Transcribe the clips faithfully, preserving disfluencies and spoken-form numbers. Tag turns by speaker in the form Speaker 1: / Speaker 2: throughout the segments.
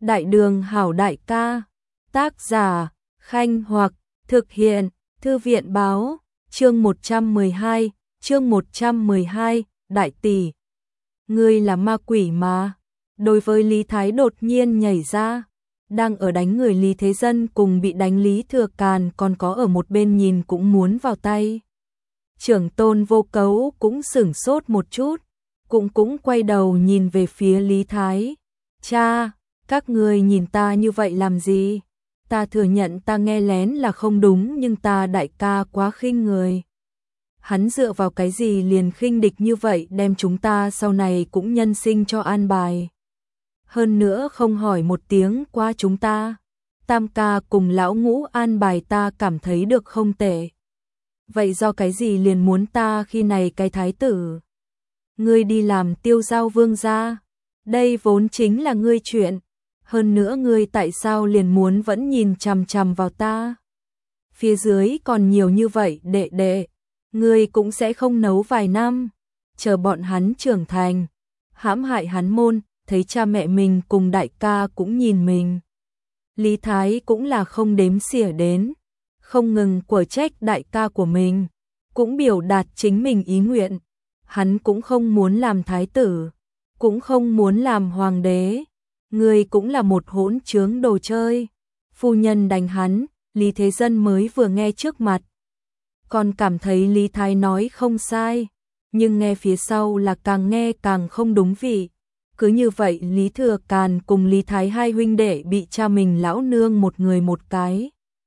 Speaker 1: Đại đường hảo đại ca. Tác giả, Khanh Hoặc, thực hiện, Thư viện báo, chương một trăm mười hai, chương một trăm mười hai, đại tỷ. Ngươi là ma quỷ mà. Đối với Lý Thái đột nhiên nhảy ra, đang ở đánh người Lý Thế Dân cùng bị đánh Lý Thừa Càn còn có ở một bên nhìn cũng muốn vào tay. Trưởng tôn Vô Cấu cũng sửng sốt một chút, cũng cũng quay đầu nhìn về phía Lý Thái. Cha, các ngươi nhìn ta như vậy làm gì? Ta thừa nhận ta nghe lén là không đúng nhưng ta đại ca quá khinh người. Hắn dựa vào cái gì liền khinh địch như vậy đem chúng ta sau này cũng nhân sinh cho an bài. Hơn nữa không hỏi một tiếng qua chúng ta. Tam ca cùng lão ngũ an bài ta cảm thấy được không tệ. Vậy do cái gì liền muốn ta khi này cái thái tử? Ngươi đi làm tiêu giao vương gia. Đây vốn chính là ngươi chuyện. Hơn nữa ngươi tại sao liền muốn vẫn nhìn chằm chằm vào ta? Phía dưới còn nhiều như vậy đệ đệ. Ngươi cũng sẽ không nấu vài năm. Chờ bọn hắn trưởng thành. Hãm hại hắn môn. Thấy cha mẹ mình cùng đại ca cũng nhìn mình. Lý Thái cũng là không đếm xỉa đến. Không ngừng của trách đại ca của mình. Cũng biểu đạt chính mình ý nguyện. Hắn cũng không muốn làm thái tử. Cũng không muốn làm hoàng đế. Người cũng là một hỗn trướng đồ chơi. Phu nhân đánh hắn, Lý Thế Dân mới vừa nghe trước mặt. Còn cảm thấy Lý Thái nói không sai. Nhưng nghe phía sau là càng nghe càng không đúng vị. Cứ như vậy Lý Thừa Càn cùng Lý Thái hai huynh đệ bị cha mình lão nương một người một cái.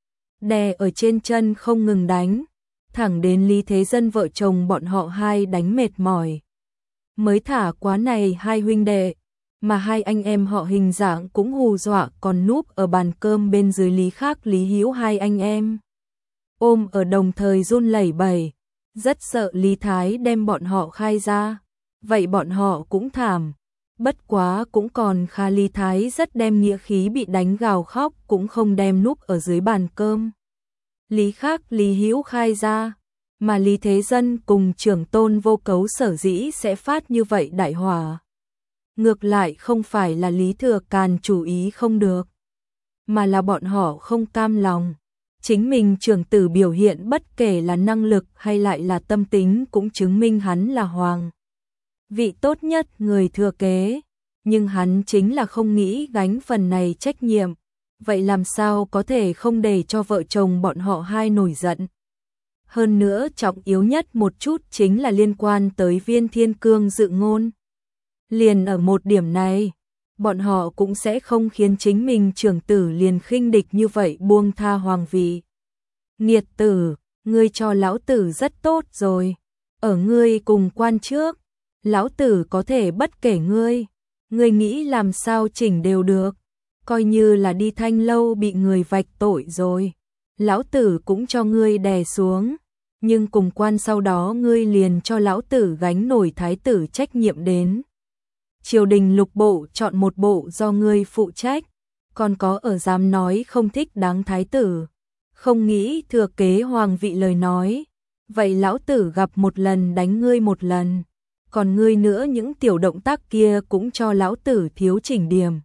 Speaker 1: Đè ở trên chân không ngừng đánh. Thẳng đến Lý Thế Dân vợ chồng bọn họ hai đánh mệt mỏi. Mới thả quá này hai huynh đệ. Mà hai anh em họ hình dạng cũng hù dọa còn núp ở bàn cơm bên dưới Lý Khác Lý Hiếu hai anh em. Ôm ở đồng thời run lẩy bẩy. Rất sợ Lý Thái đem bọn họ khai ra. Vậy bọn họ cũng thảm. Bất quá cũng còn khá Lý Thái rất đem nghĩa khí bị đánh gào khóc cũng không đem núp ở dưới bàn cơm. Lý Khác Lý Hiếu khai ra. Mà Lý Thế Dân cùng trưởng tôn Vô Cấu sở dĩ sẽ phát như vậy đại hỏa. Ngược lại không phải là Lý Thừa Càn chủ ý không được. Mà là bọn họ không cam lòng. Chính mình trưởng tử biểu hiện bất kể là năng lực hay lại là tâm tính cũng chứng minh hắn là hoàng. Vị tốt nhất người thừa kế. Nhưng hắn chính là không nghĩ gánh phần này trách nhiệm. Vậy làm sao có thể không để cho vợ chồng bọn họ hai nổi giận. Hơn nữa trọng yếu nhất một chút chính là liên quan tới Viên Thiên Cương dự ngôn. Liền ở một điểm này, bọn họ cũng sẽ không khiến chính mình trưởng tử liền khinh địch như vậy buông tha hoàng vị. Nghiệt tử, ngươi cho lão tử rất tốt rồi. Ở ngươi cùng quan trước, lão tử có thể bất kể ngươi. Ngươi nghĩ làm sao chỉnh đều được. Coi như là đi thanh lâu bị người vạch tội rồi. Lão tử cũng cho ngươi đè xuống. Nhưng cùng quan sau đó ngươi liền cho lão tử gánh nổi thái tử trách nhiệm đến. Triều đình lục bộ chọn một bộ do ngươi phụ trách. Còn có ở dám nói không thích đáng thái tử. Không nghĩ thừa kế hoàng vị lời nói. Vậy lão tử gặp một lần đánh ngươi một lần. Còn ngươi nữa những tiểu động tác kia cũng cho lão tử thiếu chỉnh điểm.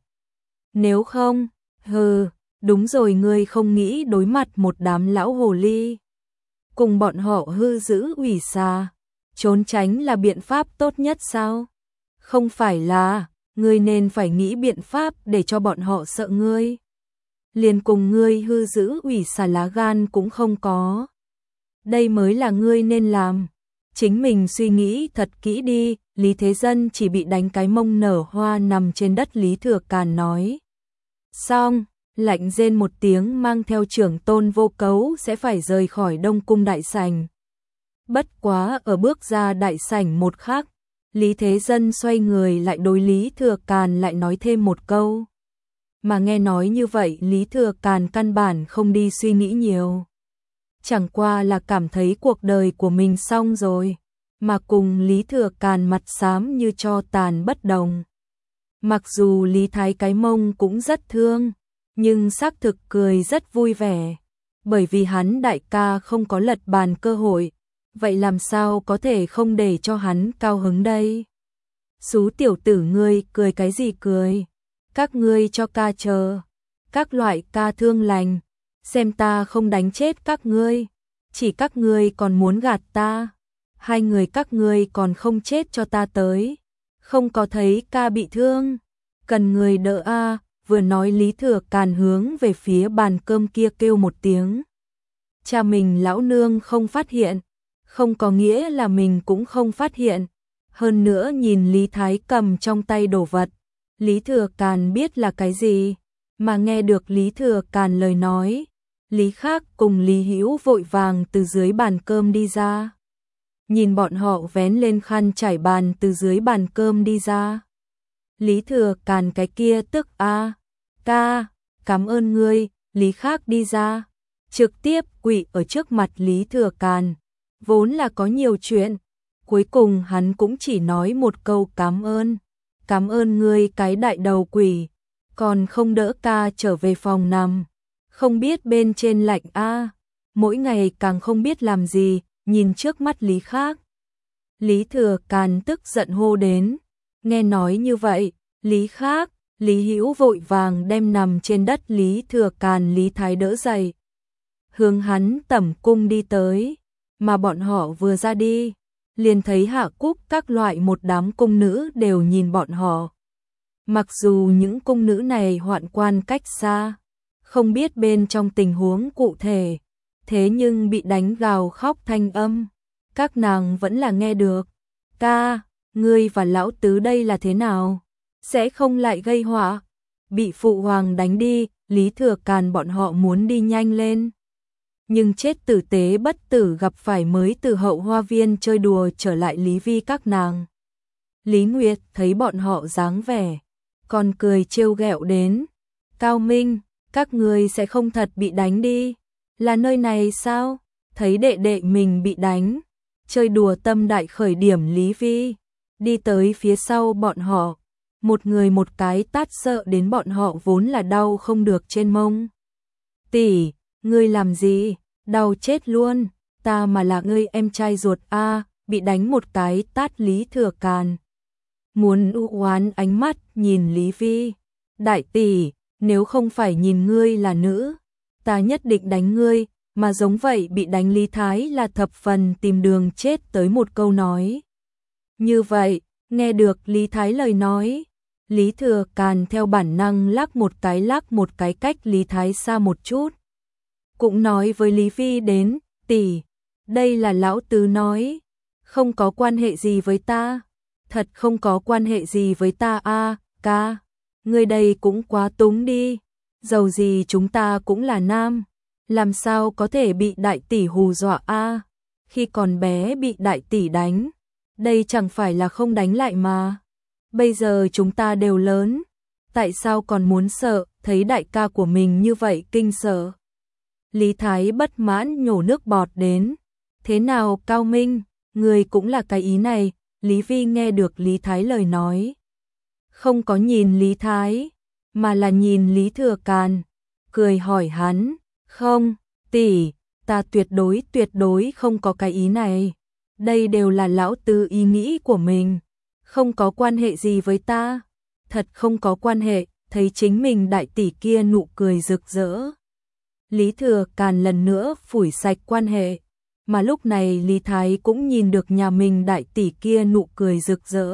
Speaker 1: Nếu không, hừ, đúng rồi ngươi không nghĩ đối mặt một đám lão hồ ly. Cùng bọn họ hư giữ ủy xà. Trốn tránh là biện pháp tốt nhất sao? Không phải là, ngươi nên phải nghĩ biện pháp để cho bọn họ sợ ngươi. Liền cùng ngươi hư giữ ủy xà lá gan cũng không có. Đây mới là ngươi nên làm. Chính mình suy nghĩ thật kỹ đi. Lý Thế Dân chỉ bị đánh cái mông nở hoa nằm trên đất. Lý Thừa Càn nói. Xong, lạnh rên một tiếng mang theo trưởng tôn Vô Cấu sẽ phải rời khỏi Đông Cung đại sảnh. Bất quá ở bước ra đại sảnh một khắc, Lý Thế Dân xoay người lại đối Lý Thừa Càn lại nói thêm một câu. Mà nghe nói như vậy Lý Thừa Càn căn bản không đi suy nghĩ nhiều. Chẳng qua là cảm thấy cuộc đời của mình xong rồi. Mà cùng Lý Thừa Càn mặt xám như tro tàn bất đồng. Mặc dù Lý Thái cái mông cũng rất thương. Nhưng xác thực cười rất vui vẻ. Bởi vì hắn đại ca không có lật bàn cơ hội. Vậy làm sao có thể không để cho hắn cao hứng đây? Xú tiểu tử ngươi cười cái gì cười? các ngươi cho ca chờ, các loại ca thương lành, xem ta không đánh chết các ngươi, chỉ các ngươi còn muốn gạt ta, hai người các ngươi còn không chết cho ta tới, không có thấy ca bị thương, cần người đỡ a. Vừa nói Lý Thừa Càn hướng về phía bàn cơm kia kêu một tiếng. Cha mình lão nương không phát hiện, không có nghĩa là mình cũng không phát hiện. Hơn nữa nhìn Lý Thái cầm trong tay đồ vật, Lý Thừa Càn biết là cái gì, mà nghe được Lý Thừa Càn lời nói, Lý Khác cùng Lý Hữu vội vàng từ dưới bàn cơm đi ra. Nhìn bọn họ vén lên khăn trải bàn từ dưới bàn cơm đi ra. Lý Thừa Càn cái kia tức a, ca, cảm ơn ngươi, Lý Khác đi ra, trực tiếp quỳ ở trước mặt Lý Thừa Càn, vốn là có nhiều chuyện, cuối cùng hắn cũng chỉ nói một câu cảm ơn, cảm ơn ngươi cái đại đầu quỷ, còn không đỡ ca trở về phòng nằm, không biết bên trên lạnh a, mỗi ngày càng không biết làm gì, nhìn trước mắt Lý Khác. Lý Thừa Càn tức giận hô đến, nghe nói như vậy, Lý Khác, Lý Hữu vội vàng đem nằm trên đất Lý Thừa Càn Lý Thái đỡ dậy, hướng hắn tẩm cung đi tới, mà bọn họ vừa ra đi, liền thấy Hạ Cúc các loại một đám cung nữ đều nhìn bọn họ. Mặc dù những cung nữ này hoạn quan cách xa, không biết bên trong tình huống cụ thể, thế nhưng bị đánh gào khóc thanh âm, các nàng vẫn là nghe được. Ca, ngươi và lão tứ đây là thế nào? Sẽ không lại gây họa? Bị phụ hoàng đánh đi, Lý Thừa Càn bọn họ muốn đi nhanh lên. Nhưng chết tử tế bất tử gặp phải mới từ hậu hoa viên chơi đùa trở lại Lý Vi các nàng. Lý Nguyệt thấy bọn họ dáng vẻ, còn cười trêu ghẹo đến. Cao Minh, các ngươi sẽ không thật bị đánh đi. Là nơi này sao? Thấy đệ đệ mình bị đánh, chơi đùa tâm đại khởi điểm Lý Vi, đi tới phía sau bọn họ, một người một cái tát sợ đến bọn họ vốn là đau không được trên mông. Tỷ, ngươi làm gì? Đau chết luôn, ta mà là ngươi em trai ruột a, bị đánh một cái tát Lý Thừa Càn. Muốn u oán ánh mắt nhìn Lý Vi, đại tỷ, nếu không phải nhìn ngươi là nữ, ta nhất định đánh ngươi, mà giống vậy bị đánh Lý Thái là thập phần tìm đường chết tới một câu nói. Như vậy, nghe được Lý Thái lời nói, Lý Thừa Càn theo bản năng lắc một cái lắc một cái cách Lý Thái xa một chút. Cũng nói với Lý Vi đến, tỷ, đây là lão tứ nói, không có quan hệ gì với ta, thật không có quan hệ gì với ta a, ca, ngươi đây cũng quá túng đi, dầu gì chúng ta cũng là nam, làm sao có thể bị đại tỷ hù dọa a, khi còn bé bị đại tỷ đánh, đây chẳng phải là không đánh lại mà, bây giờ chúng ta đều lớn, tại sao còn muốn sợ, thấy đại ca của mình như vậy kinh sợ. Lý Thái bất mãn nhổ nước bọt đến. Thế nào Cao Minh, người cũng là cái ý này, Lý Vi nghe được Lý Thái lời nói. Không có nhìn Lý Thái, mà là nhìn Lý Thừa Càn, cười hỏi hắn, không, tỷ, ta tuyệt đối tuyệt đối không có cái ý này. Đây đều là lão tứ ý nghĩ của mình, không có quan hệ gì với ta, thật không có quan hệ, thấy chính mình đại tỷ kia nụ cười rực rỡ. Lý Thừa Càn lần nữa phủi sạch quan hệ, mà lúc này Lý Thái cũng nhìn được nhà mình đại tỷ kia nụ cười rực rỡ.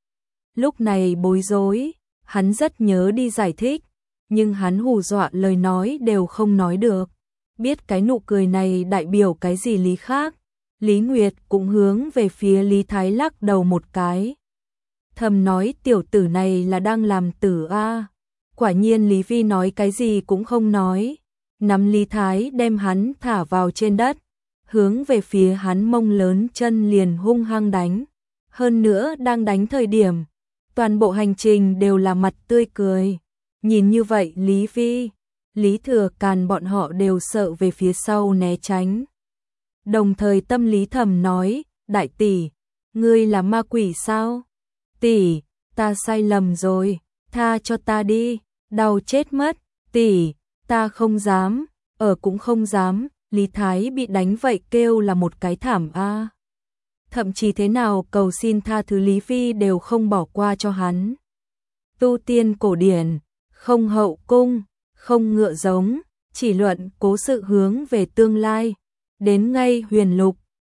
Speaker 1: Lúc này bối rối, hắn rất nhớ đi giải thích, nhưng hắn hù dọa lời nói đều không nói được. Biết cái nụ cười này đại biểu cái gì Lý Khác, Lý Nguyệt cũng hướng về phía Lý Thái lắc đầu một cái. Thầm nói tiểu tử này là đang làm tử a. Quả nhiên Lý Vi nói cái gì cũng không nói. Nắm Lý Thái đem hắn thả vào trên đất, hướng về phía hắn mông lớn chân liền hung hăng đánh. Hơn nữa đang đánh thời điểm, toàn bộ hành trình đều là mặt tươi cười. Nhìn như vậy Lý Vi, Lý Thừa Càn bọn họ đều sợ về phía sau né tránh. Đồng thời tâm lý thầm nói, đại tỷ, ngươi là ma quỷ sao? Tỷ, ta sai lầm rồi, tha cho ta đi, đau chết mất, tỷ. Ta không dám, ở cũng không dám, Lý Thái bị đánh vậy kêu là một cái thảm a. Thậm chí thế nào cầu xin tha thứ Lý Vi đều không bỏ qua cho hắn. Tu tiên cổ điển, không hậu cung, không ngựa giống, chỉ luận cố sự hướng về tương lai. Đến ngay huyền lục,